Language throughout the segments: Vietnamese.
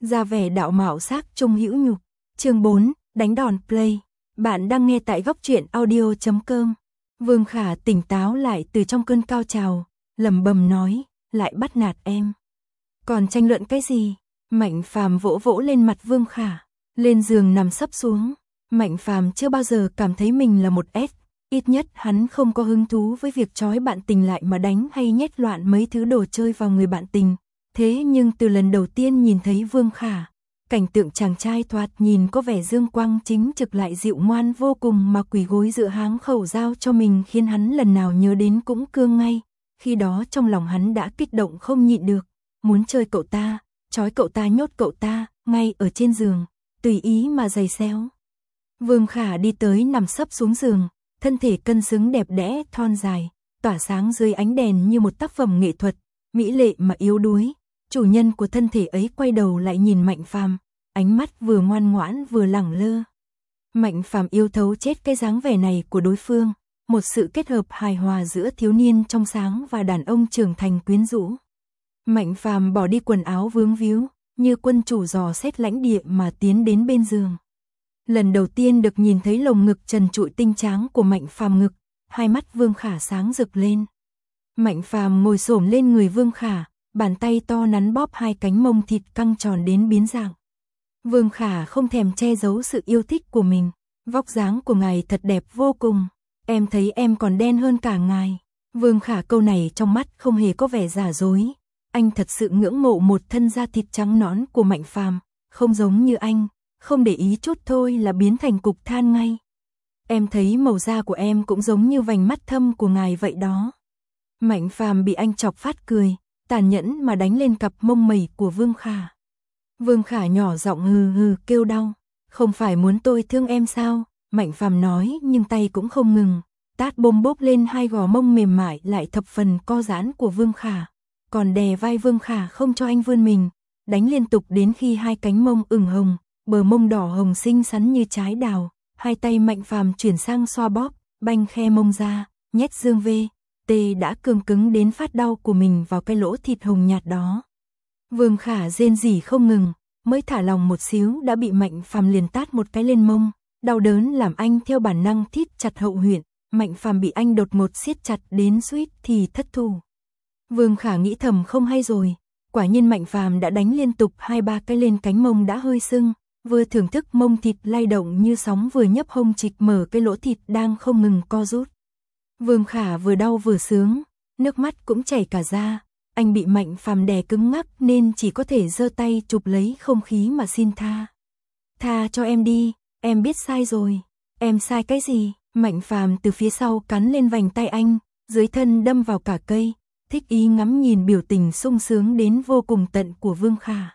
ra vẻ đạo mạo sắc trung hữu nhục. Chương 4, đánh đòn play. Bạn đang nghe tại góc truyện audio.com. Vương Khả tỉnh táo lại từ trong cơn cao trào, lẩm bẩm nói, lại bắt nạt em. Còn tranh luận cái gì? Mạnh Phàm vỗ vỗ lên mặt Vương Khả, lên giường nằm sấp xuống. Mạnh Phàm chưa bao giờ cảm thấy mình là một S, ít nhất hắn không có hứng thú với việc trói bạn tình lại mà đánh hay nhét loạn mấy thứ đồ chơi vào người bạn tình. Thế nhưng từ lần đầu tiên nhìn thấy Vương Khả, cảnh tượng chàng trai thoạt nhìn có vẻ dương quang chính trực lại dịu ngoan vô cùng mà quỳ gối dựa háng khẩu giao cho mình khiến hắn lần nào nhớ đến cũng cương ngay. Khi đó trong lòng hắn đã kích động không nhịn được, muốn chơi cậu ta, trói cậu ta nhốt cậu ta, ngay ở trên giường, tùy ý mà giày xéo. Vương Khả đi tới nằm sấp xuống giường, thân thể cân xứng đẹp đẽ thon dài, tỏa sáng dưới ánh đèn như một tác phẩm nghệ thuật, mỹ lệ mà yếu đuối. Chủ nhân của thân thể ấy quay đầu lại nhìn Mạnh Phàm, ánh mắt vừa ngoan ngoãn vừa lẳng lơ. Mạnh Phàm yêu thấu chết cái dáng vẻ này của đối phương, một sự kết hợp hài hòa giữa thiếu niên trong sáng và đàn ông trưởng thành quyến rũ. Mạnh Phàm bỏ đi quần áo vướng víu, như quân chủ dò xét lãnh địa mà tiến đến bên giường. Lần đầu tiên được nhìn thấy lồng ngực trần trụi tinh tráng của Mạnh Phàm ngực, hai mắt Vương Khả sáng rực lên. Mạnh Phàm ngồi xổm lên người Vương Khả, bàn tay to nắn bóp hai cánh mông thịt căng tròn đến biến dạng. Vương Khả không thèm che giấu sự yêu thích của mình, vóc dáng của ngài thật đẹp vô cùng, em thấy em còn đen hơn cả ngài. Vương Khả câu này trong mắt không hề có vẻ giả dối, anh thật sự ngưỡng mộ một thân da thịt trắng nõn của Mạnh Phàm, không giống như anh, không để ý chút thôi là biến thành cục than ngay. Em thấy màu da của em cũng giống như vành mắt thâm của ngài vậy đó. Mạnh Phàm bị anh chọc phát cười, tàn nhẫn mà đánh lên cặp mông mẩy của Vương Khả. Vương Khả nhỏ giọng hừ hừ kêu đau, không phải muốn tôi thương em sao? Mạnh Phàm nói nhưng tay cũng không ngừng, tát bôm bốp lên hai gò mông mềm mại lại thập phần co giãn của Vương Khả, còn đè vai Vương Khả không cho anh vươn mình, đánh liên tục đến khi hai cánh mông ửng hồng, bờ mông đỏ hồng xinh xắn như trái đào. Hai tay Mạnh Phàm chuyển sang xoa bóp, banh khe mông ra, nhét dương V. Tê đã cương cứng đến phát đau của mình vào cái lỗ thịt hồng nhạt đó. Vương Khả rên rỉ không ngừng, mới thả lòng một xíu đã bị Mạnh Phàm liền tát một cái lên mông, đau đớn làm anh theo bản năng thít chặt hậu huyệt. Mạnh Phàm bị anh đột ngột siết chặt đến suýt thì thất thủ. Vương Khả nghĩ thầm không hay rồi, quả nhiên Mạnh Phàm đã đánh liên tục 2-3 cái lên cánh mông đã hơi sưng, vừa thưởng thức mông thịt lay động như sóng vừa nhấp hông trịch mở cái lỗ thịt đang không ngừng co rút. Vương Khả vừa đau vừa sướng, nước mắt cũng chảy cả ra, anh bị Mạnh Phàm đè cứng ngắc nên chỉ có thể giơ tay chụp lấy không khí mà xin tha. Tha cho em đi, em biết sai rồi. Em sai cái gì? Mạnh Phàm từ phía sau cắn lên vành tay anh, dưới thân đâm vào cả cây, thích ý ngắm nhìn biểu tình sung sướng đến vô cùng tận của Vương Khả.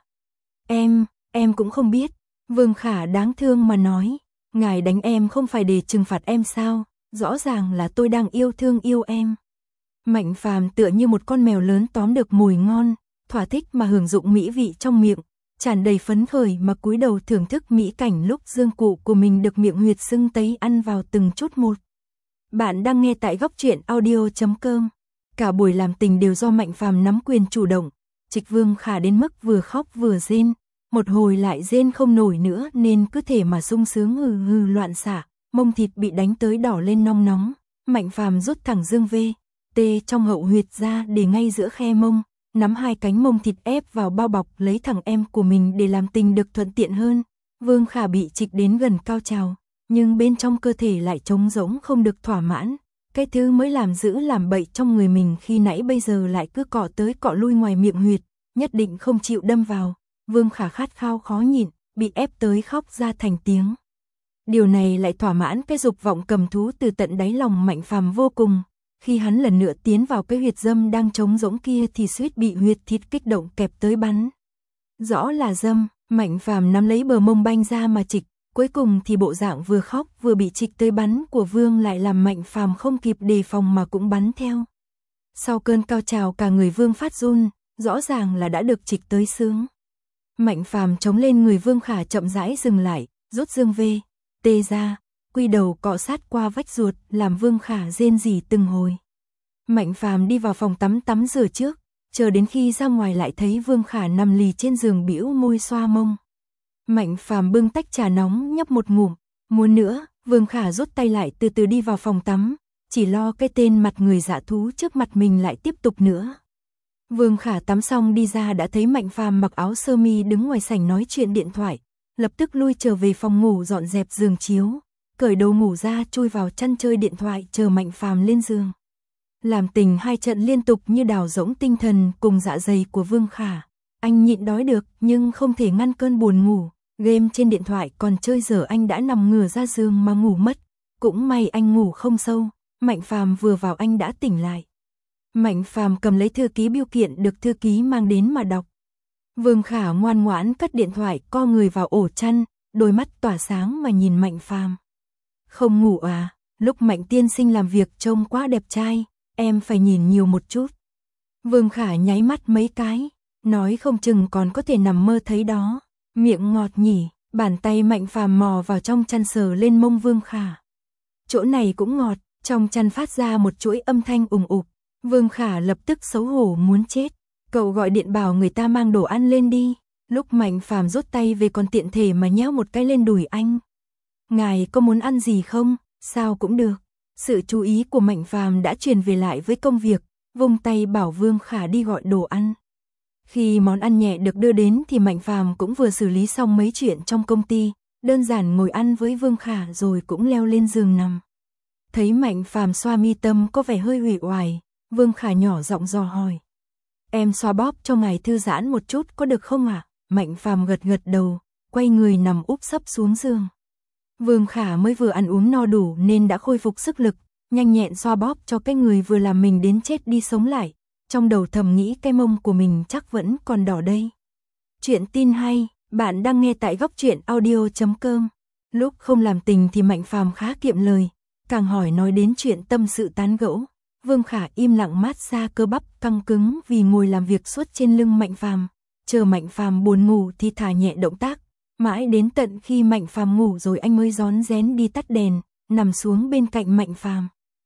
Em cũng không biết. Vương Khả đáng thương mà nói, ngài đánh em không phải để trừng phạt em sao? Rõ ràng là tôi đang yêu thương yêu em. Mạnh Phàm tựa như một con mèo lớn tóm được mồi ngon, thỏa thích mà hưởng dụng mỹ vị trong miệng, tràn đầy phấn khởi mà cúi đầu thưởng thức mỹ cảnh lúc dương cụ của mình được miệng huyệt sưng tấy ăn vào từng chút một. Bạn đang nghe tại góc truyện audio.com. Cả buổi làm tình đều do Mạnh Phàm nắm quyền chủ động, trịch Vương Khả đến mức vừa khóc vừa rên, một hồi lại rên không nổi nữa nên cứ thể mà sung sướng hừ hừ loạn xạ. Mông thịt bị đánh tới đỏ lên nong nóng, Mạnh Phàm rút thẳng dương V. Tê trong hậu huyệt ra để ngay giữa khe mông, nắm hai cánh mông thịt ép vào bao bọc lấy thằng em của mình để làm tình được thuận tiện hơn. Vương Khả bị trịch đến gần cao trào, nhưng bên trong cơ thể lại trống rỗng không được thỏa mãn. Cái thứ mới làm giữ làm bậy trong người mình khi nãy bây giờ lại cứ cọ tới cọ lui ngoài miệng huyệt, nhất định không chịu đâm vào. Vương Khả khát khao khó nhịn, bị ép tới khóc ra thành tiếng. Điều này lại thỏa mãn cái dục vọng cầm thú từ tận đáy lòng Mạnh Phàm vô cùng. Khi hắn lần nữa tiến vào cái huyệt dâm đang trống rỗng kia thì suýt bị huyệt thịt kích động kẹp tới bắn. Rõ là dâm, Mạnh Phàm nắm lấy bờ mông banh ra mà trịch, cuối cùng thì bộ dạng vừa khóc vừa bị trịch tới bắn của Vương lại làm Mạnh Phàm không kịp đề phòng mà cũng bắn theo. Sau cơn cao trào cả người Vương phát run, rõ ràng là đã được trịch tới sướng. Mạnh Phàm chống lên người Vương Khả chậm rãi dừng lại, rút dương V. Tê ra, quy đầu cọ sát qua vách ruột, làm Vương Khả rên rỉ từng hồi. Mạnh Phàm đi vào phòng tắm rửa trước, chờ đến khi ra ngoài lại thấy Vương Khả nằm lì trên giường bĩu môi xoa mông. Mạnh Phàm bưng tách trà nóng nhấp một ngụm, muốn nữa, Vương Khả rút tay lại từ từ đi vào phòng tắm, chỉ lo cái tên mặt người dạ thú trước mặt mình lại tiếp tục nữa. Vương Khả tắm xong đi ra đã thấy Mạnh Phàm mặc áo sơ mi đứng ngoài sảnh nói chuyện điện thoại, lập tức lui trở về phòng ngủ dọn dẹp giường chiếu, cởi đồ ngủ ra chui vào chăn chơi điện thoại chờ Mạnh Phàm lên giường. Làm tình hai trận liên tục như đào rỗng tinh thần cùng dạ dày của Vương Khả. Anh nhịn đói được nhưng không thể ngăn cơn buồn ngủ, game trên điện thoại còn chơi dở anh đã nằm ngửa ra giường mà ngủ mất. Cũng may anh ngủ không sâu, Mạnh Phàm vừa vào anh đã tỉnh lại. Mạnh Phàm cầm lấy thư ký bưu kiện được thư ký mang đến mà đọc. Vương Khả ngoan ngoãn cất điện thoại co người vào ổ chăn, đôi mắt tỏa sáng mà nhìn Mạnh Phàm. Không ngủ à, lúc Mạnh tiên sinh làm việc trông quá đẹp trai, em phải nhìn nhiều một chút. Vương Khả nháy mắt mấy cái, nói không chừng còn có thể nằm mơ thấy đó. Miệng ngọt nhỉ, bàn tay Mạnh Phàm mò vào trong chăn sờ lên mông Vương Khả. Chỗ này cũng ngọt, trong chăn phát ra một chuỗi âm thanh ùng ục. Vương Khả lập tức xấu hổ muốn chết. Cậu gọi điện bảo người ta mang đồ ăn lên đi. Lúc Mạnh Phàm rút tay về còn tiện thể mà nhéo một cái lên đùi anh. Ngài có muốn ăn gì không? Sao cũng được. Sự chú ý của Mạnh Phàm đã truyền về lại với công việc, vung tay bảo Vương Khả đi gọi đồ ăn. Khi món ăn nhẹ được đưa đến thì Mạnh Phàm cũng vừa xử lý xong mấy chuyện trong công ty, đơn giản ngồi ăn với Vương Khả rồi cũng leo lên giường nằm. Thấy Mạnh Phàm xoa mi tâm có vẻ hơi uể oải, Vương Khả nhỏ giọng dò hỏi. Em xoa bóp cho ngài thư giãn một chút có được không ạ? Mạnh Phàm gật gật đầu, quay người nằm úp sấp xuống giường. Vương Khả mới vừa ăn uống no đủ nên đã khôi phục sức lực, nhanh nhẹn xoa bóp cho cái người vừa làm mình đến chết đi sống lại. Trong đầu thầm nghĩ cái mông của mình chắc vẫn còn đỏ đây. Chuyện tin hay, bạn đang nghe tại góc truyện audio.com. Lúc không làm tình thì Mạnh Phàm khá kiệm lời, càng hỏi nói đến chuyện tâm sự tán gẫu. Vương Khả im lặng mát xa cơ bắp căng cứng vì ngồi làm việc suốt trên lưng Mạnh Phàm, chờ Mạnh Phàm buồn ngủ thì thả nhẹ động tác, mãi đến tận khi Mạnh Phàm ngủ rồi anh mới rón rén đi tắt đèn, nằm xuống bên cạnh Mạnh Phàm.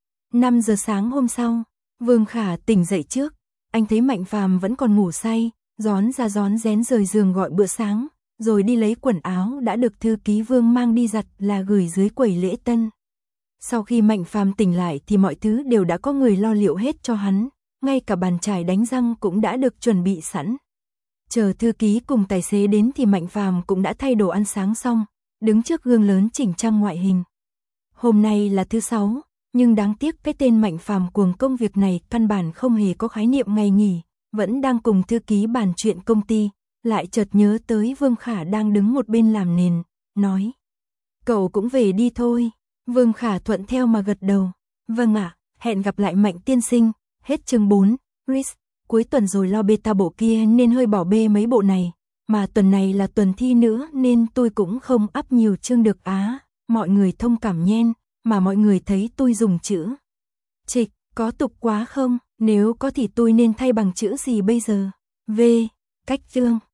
5 giờ sáng hôm sau, Vương Khả tỉnh dậy trước, anh thấy Mạnh Phàm vẫn còn ngủ say, rón rén rời giường gọi bữa sáng, rồi đi lấy quần áo đã được thư ký Vương mang đi giặt là gửi dưới quầy lễ tân. Sau khi Mạnh Phàm tỉnh lại thì mọi thứ đều đã có người lo liệu hết cho hắn, ngay cả bàn chải đánh răng cũng đã được chuẩn bị sẵn. Chờ thư ký cùng tài xế đến thì Mạnh Phàm cũng đã thay đồ ăn sáng xong, đứng trước gương lớn chỉnh trang ngoại hình. Hôm nay là thứ 6, nhưng đáng tiếc cái tên Mạnh Phàm cuồng công việc này căn bản không hề có khái niệm ngày nghỉ, vẫn đang cùng thư ký bàn chuyện công ty, lại chợt nhớ tới Vương Khả đang đứng một bên làm nền, nói. Cậu cũng về đi thôi. Vương Khả thuận theo mà gật đầu. Vâng ạ, hẹn gặp lại Mạnh tiên sinh. Hết chương 4, Chris, cuối tuần rồi lo beta bộ kia nên hơi bỏ bê mấy bộ này. Mà tuần này là tuần thi nữa nên tôi cũng không up nhiều chương được á. Mọi người thông cảm nhen, mà mọi người thấy tôi dùng chữ trịch, có tục quá không? Nếu có thì tôi nên thay bằng chữ gì bây giờ? V, cách chương.